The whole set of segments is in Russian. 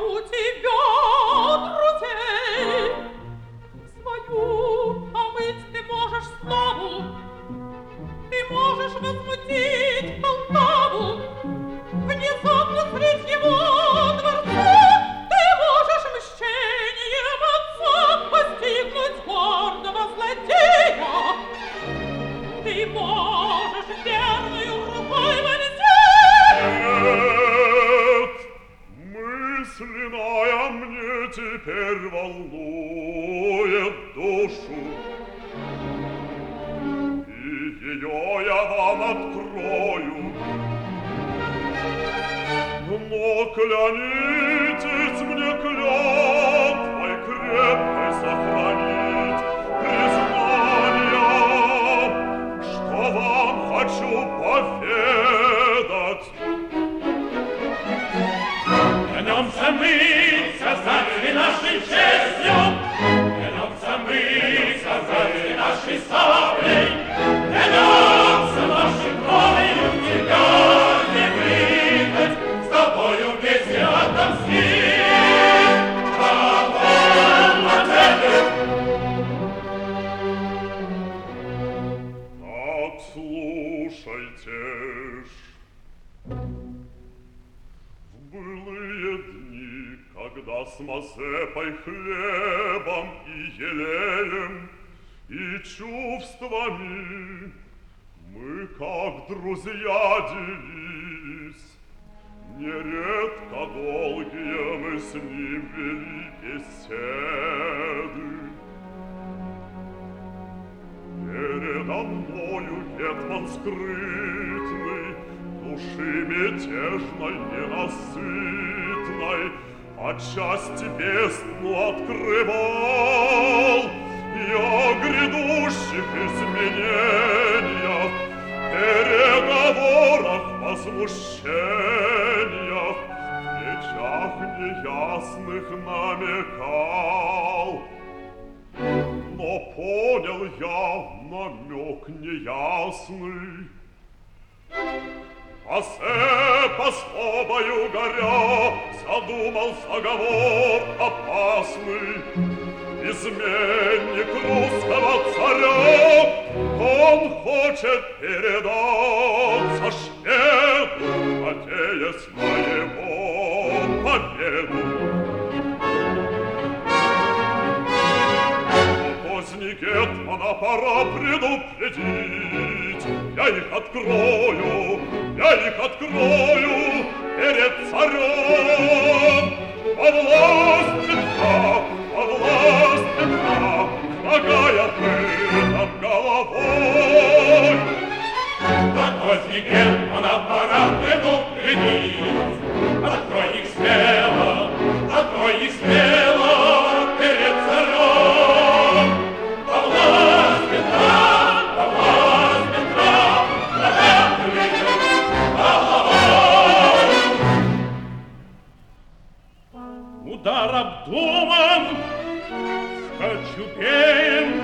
у тебя, друзей. Свою омыть ты можешь славу, ты можешь возмутить Полтаву. Внезапно средь его дворца ты можешь мщением отца постигнуть гордого злодея. Ты можешь верную рукой вонзить. Нет, мысленная мне теперь волнует душу, и ее я вам открою. Но клянитесь мне клятвой крепкой сохранить признание, что вам хочу поведать. Клянемся мы сказать нашей честью, клянемся мы сказать нашей саблей, клянемся нашей кровью тебя не выдать, с тобою вместе отомстить. Так слушайте ж. В былые дни, когда с Мазепой хлебом и елеем, и чувствами мы, как друзья, делились, нередко долгие мы с ним вели беседы. Передо мною гетман скрытный, души мятежной, ненасытной, отчасти бездну открывал и о грядущих изменениях, переговорах, возмущениях, в речах неясных намекал. Но понял я намек неясный. Мазепа злобою горя задумал заговор опасный. Изменник русского царя, он хочет передаться шведу, надеясь на его победу. Поздний гетмана пора предупредить. Я их открою перед царем. Во власть Петра, шагая прыгом головой. Поздний гетмана пора предупредить. Открой их смело перед царем. Во власть Петра, удар обдуман, скачупеем,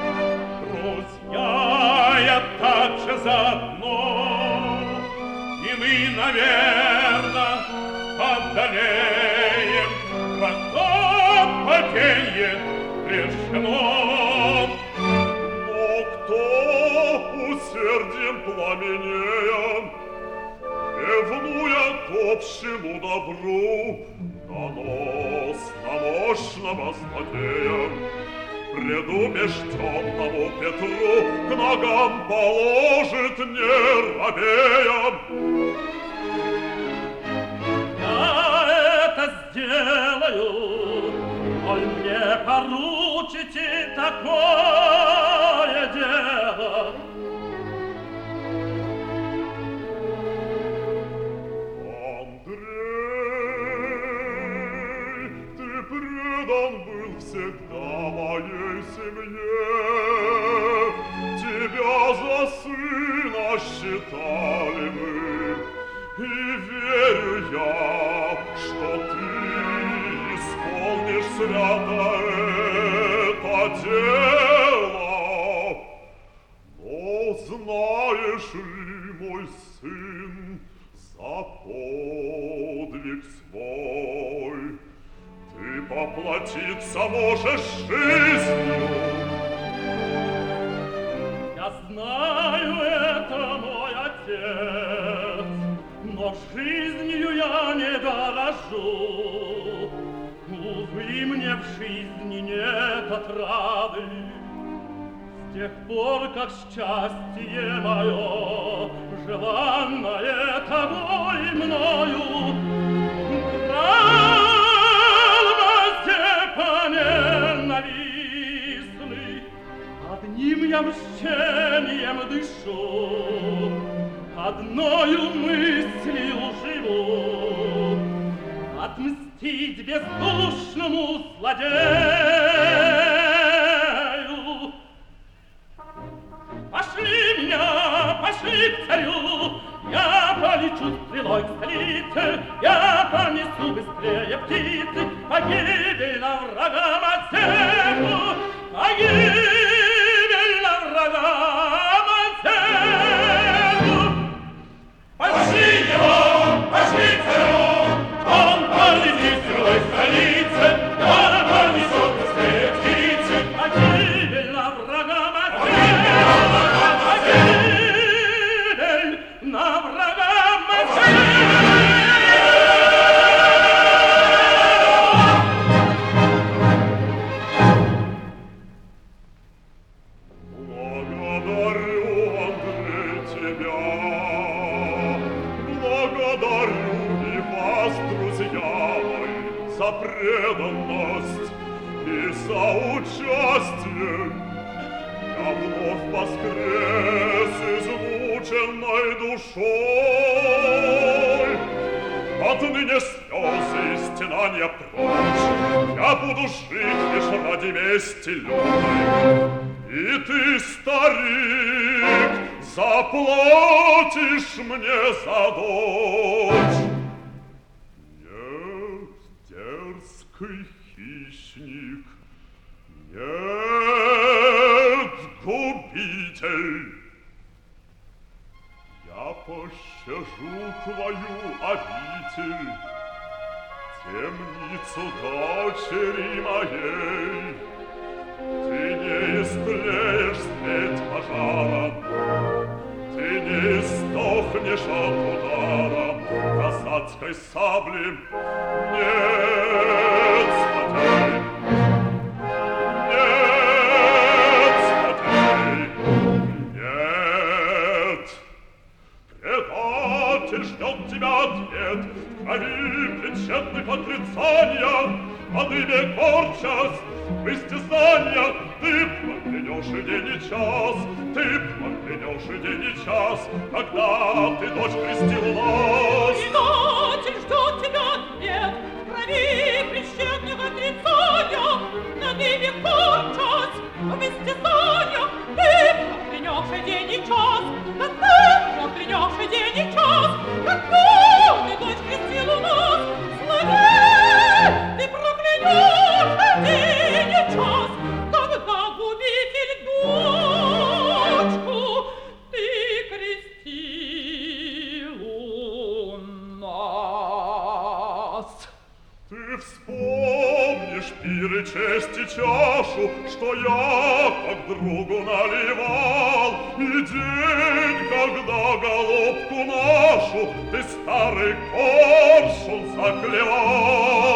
друзья, я также заодно, и мы, наверно, одолеем врагов паденье решено. Но кто усердием пламенея, ревнуя к общему добру, доносно мощного злодея, предубежденному Петру к ногам положит, не робея. Я это сделаю, коль мне поручите такое дело. Предан был всегда моей семье, тебя за сына считали мы, и верю я, что ты исполнишь свято это дело. Но знаешь ли, мой сын, за подвиг свой поплатиться можешь жизнью. Я знаю, это мой отец, но жизнью я не дорожу. Увы, мне в жизни нет отрады, с тех пор, как счастье мое, желанное тобой мною, одним я мщением дышу, одною мыслью живу, отмстить бездушному злодею. Пошли меня, пошли к царю, я полечу стрелой к столице, я понесу быстрее птицы, погибель на врагам отсеку, погибель на врагам отсеку. Пошли его, пошли к царю, он полетит стрелой к столице, я понесу быстрее птицы, погибель на врагам отсеку. На врагам Благодарю, Андрей, тебя. Благодарю и вас, друзья мои, за преданность и за участие. Я вновь воскрес измученной душой. Отныне слезы и стенания прочь, я буду жить лишь ради мести лютой. И ты, старик, заплатишь мне за дочь. Нет, дерзкий хищник, нет, губитель, я пощажу твою обитель, темницу дочери моей. Ты не истлеешь средь пожара, ты не истохнешь от удара касацкой сабли. Нет, злодей! Нет, злодей! Нет! Предатель ждет тебя ответ, в крови причетных отрицания, под имя корчась, в истязания ты проклянешь и день и час, ты проклянешь и день и час, когда ты, дочь, крестила нас. Предатель ждет тебя ответ, в крови крещенных отрицания, над ими кончась, в истязаниях ты проклянешь и день и час, да ты проклянешь и день и час, когда ты, дочь, крестила нас. Злодей, ты проклянешь и день и час, когда губитель дочку ты крестил у нас. Ты вспомнишь пиры чести чашу, что я как другу наливал, и день, когда голубку нашу ты, старый коршун, заклевал.